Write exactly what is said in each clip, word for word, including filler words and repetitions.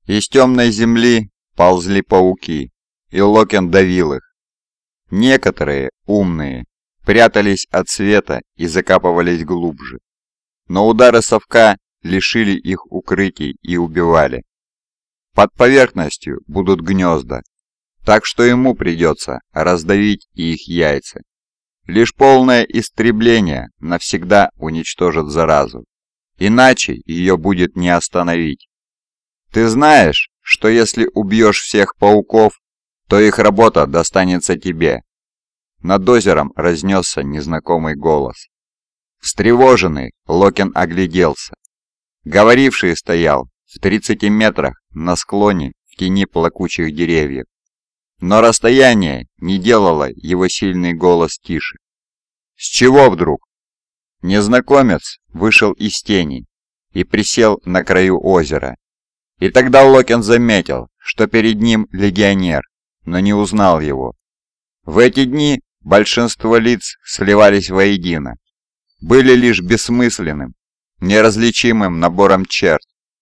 Из темной земли ползли пауки, и Локен давил их. Некоторые, умные, прятались от света и закапывались глубже. Но удары совка лишили их укрытий и убивали. Под поверхностью будут гнезда, так что ему придется раздавить и их яйца. Лишь полное истребление навсегда уничтожит заразу, иначе ее будет не остановить. Ты знаешь, что если убьешь всех пауков, то их работа достанется тебе. Над озером разнесся незнакомый голос. Встревоженный, Локен огляделся. Говоривший стоял в тридцати метрах на склоне в тени плакучих деревьев. Но расстояние не делало его сильный голос тише. «С чего вдруг?» Незнакомец вышел из тени и присел на краю озера. И тогда Локен заметил, что перед ним легионер, но не узнал его. В эти дни большинство лиц сливались воедино, были лишь бессмысленным, неразличимым набором черт.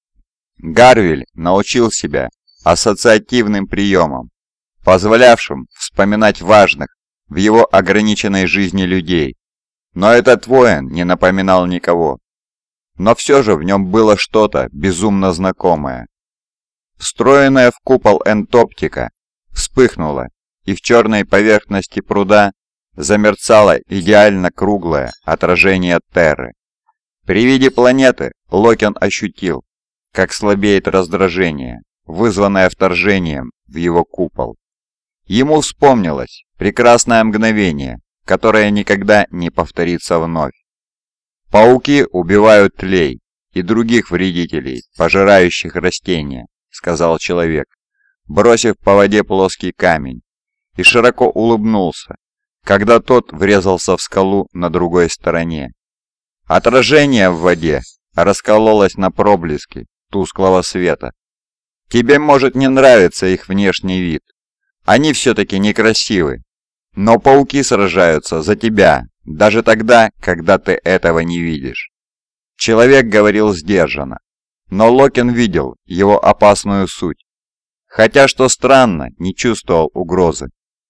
Гарвиль научил себя ассоциативным приемам, позволявшим вспоминать важных в его ограниченной жизни людей. Но этот воин не напоминал никого. Но все же в нем было что-то безумно знакомое. Встроенная в купол энтоптика вспыхнула, и в черной поверхности пруда замерцало идеально круглое отражение Терры. При виде планеты Локен ощутил, как слабеет раздражение, вызванное вторжением в его купол. Ему вспомнилось прекрасное мгновение, которое никогда не повторится вновь. «Пауки убивают тлей и других вредителей, пожирающих растения», — сказал человек, бросив по воде плоский камень, и широко улыбнулся, когда тот врезался в скалу на другой стороне. Отражение в воде раскололось на проблески тусклого света. Тебе может не нравиться их внешний вид. Они все-таки некрасивы. Но пауки сражаются за тебя, даже тогда, когда ты этого не видишь. Человек говорил сдержанно, но Локен видел его опасную суть. Хотя, что странно, не чувствовал угрозы.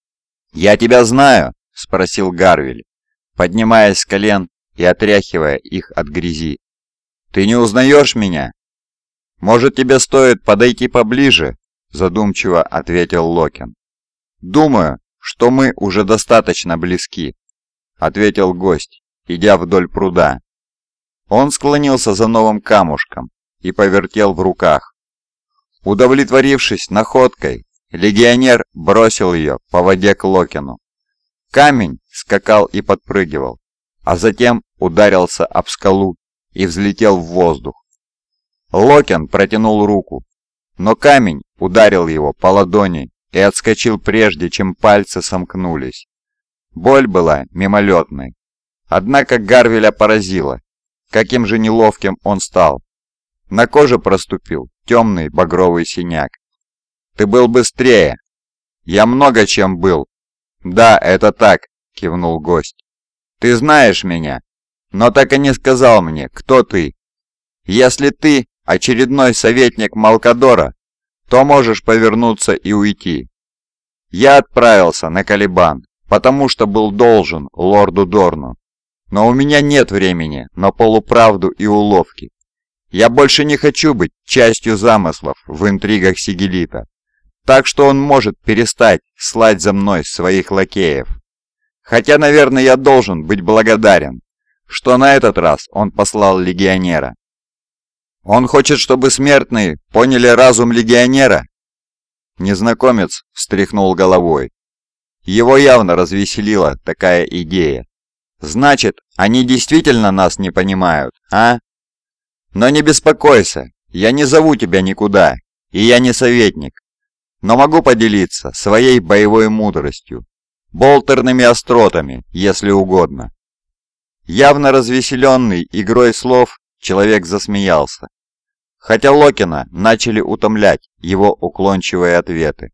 «Я тебя знаю?» — спросил Гарвиль, поднимаясь с колен и отряхивая их от грязи. «Ты не узнаешь меня?» «Может, тебе стоит подойти поближе?» — задумчиво ответил Локен. «Думаю, что мы уже достаточно близки», — ответил гость, идя вдоль пруда. Он склонился за новым камушком и повертел в руках. Удовлетворившись находкой, легионер бросил ее по воде к Локену. Камень скакал и подпрыгивал, а затем ударился об скалу и взлетел в воздух. Локен протянул руку, но камень ударил его по ладони и отскочил прежде, чем пальцы сомкнулись. Боль была мимолетной. Однако Гарвиля поразило, каким же неловким он стал. На коже проступил темный багровый синяк. «Ты был быстрее!» «Я много чем был!» «Да, это так!» — кивнул гость. «Ты знаешь меня, но так и не сказал мне, кто ты. Если ты очередной советник Малкадора, то можешь повернуться и уйти. Я отправился на Калибан, потому что был должен лорду Дорну. Но у меня нет времени на полуправду и уловки. Я больше не хочу быть частью замыслов в интригах Сигелита, так что он может перестать слать за мной своих лакеев. Хотя, наверное, я должен быть благодарен, что на этот раз он послал легионера. Он хочет, чтобы смертные поняли разум легионера?» Незнакомец встряхнул головой. Его явно развеселила такая идея. «Значит, они действительно нас не понимают, а? Но не беспокойся, я не зову тебя никуда, и я не советник, но могу поделиться своей боевой мудростью, болтерными остротами, если угодно». Явно развеселенный игрой слов, человек засмеялся, хотя Локена начали утомлять его уклончивые ответы.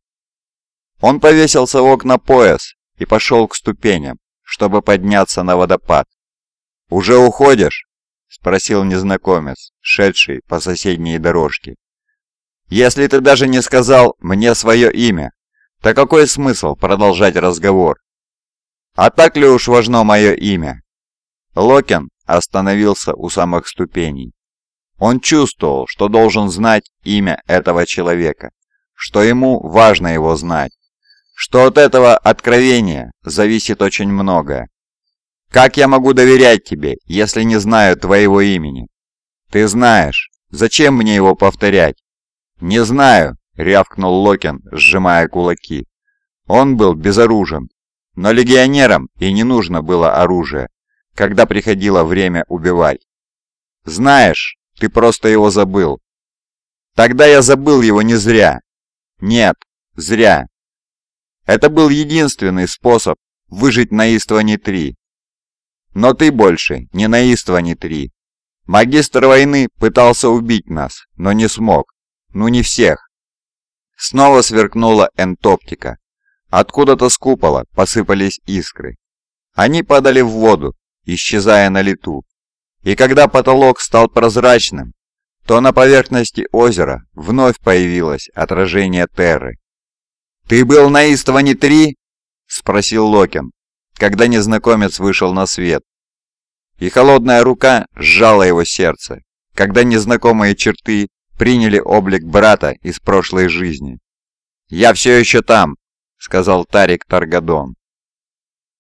Он повесился в окна пояс и пошел к ступеням, чтобы подняться на водопад. «Уже уходишь?» — спросил незнакомец, шедший по соседней дорожке. Если ты даже не сказал мне свое имя, то какой смысл продолжать разговор? А так ли уж важно мое имя?» Локен остановился у самых ступеней. Он чувствовал, что должен знать имя этого человека, что ему важно его знать, что от этого откровения зависит очень многое. «Как я могу доверять тебе, если не знаю твоего имени?» «Ты знаешь. Зачем мне его повторять?» «Не знаю», — рявкнул Локен, сжимая кулаки. Он был безоружен, но легионерам и не нужно было оружие, когда приходило время убивать. «Знаешь, ты просто его забыл». «Тогда я забыл его не зря». «Нет, зря. Это был единственный способ выжить на Истване-три. Но ты больше не на Истване-три. Магистр войны пытался убить нас, но не смог. Ну не всех». Снова сверкнула энтоптика. Откуда-то с купола посыпались искры. Они падали в воду, исчезая на лету. И когда потолок стал прозрачным, то на поверхности озера вновь появилось отражение Терры. «Ты был на Истване-три?» — спросил Локен, когда незнакомец вышел на свет. И холодная рука сжала его сердце, когда незнакомые черты приняли облик брата из прошлой жизни. «Я все еще там», — сказал Тарик Таргадон.